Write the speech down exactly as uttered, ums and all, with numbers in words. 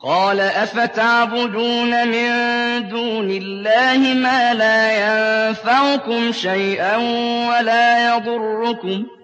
قَالَ أَفَتَعْبُدُونَ مِن دُونِ اللَّهِ مَا لَا يَنفَعُكُمْ شَيْئًا وَلَا يَضُرُّكُمْ ۖ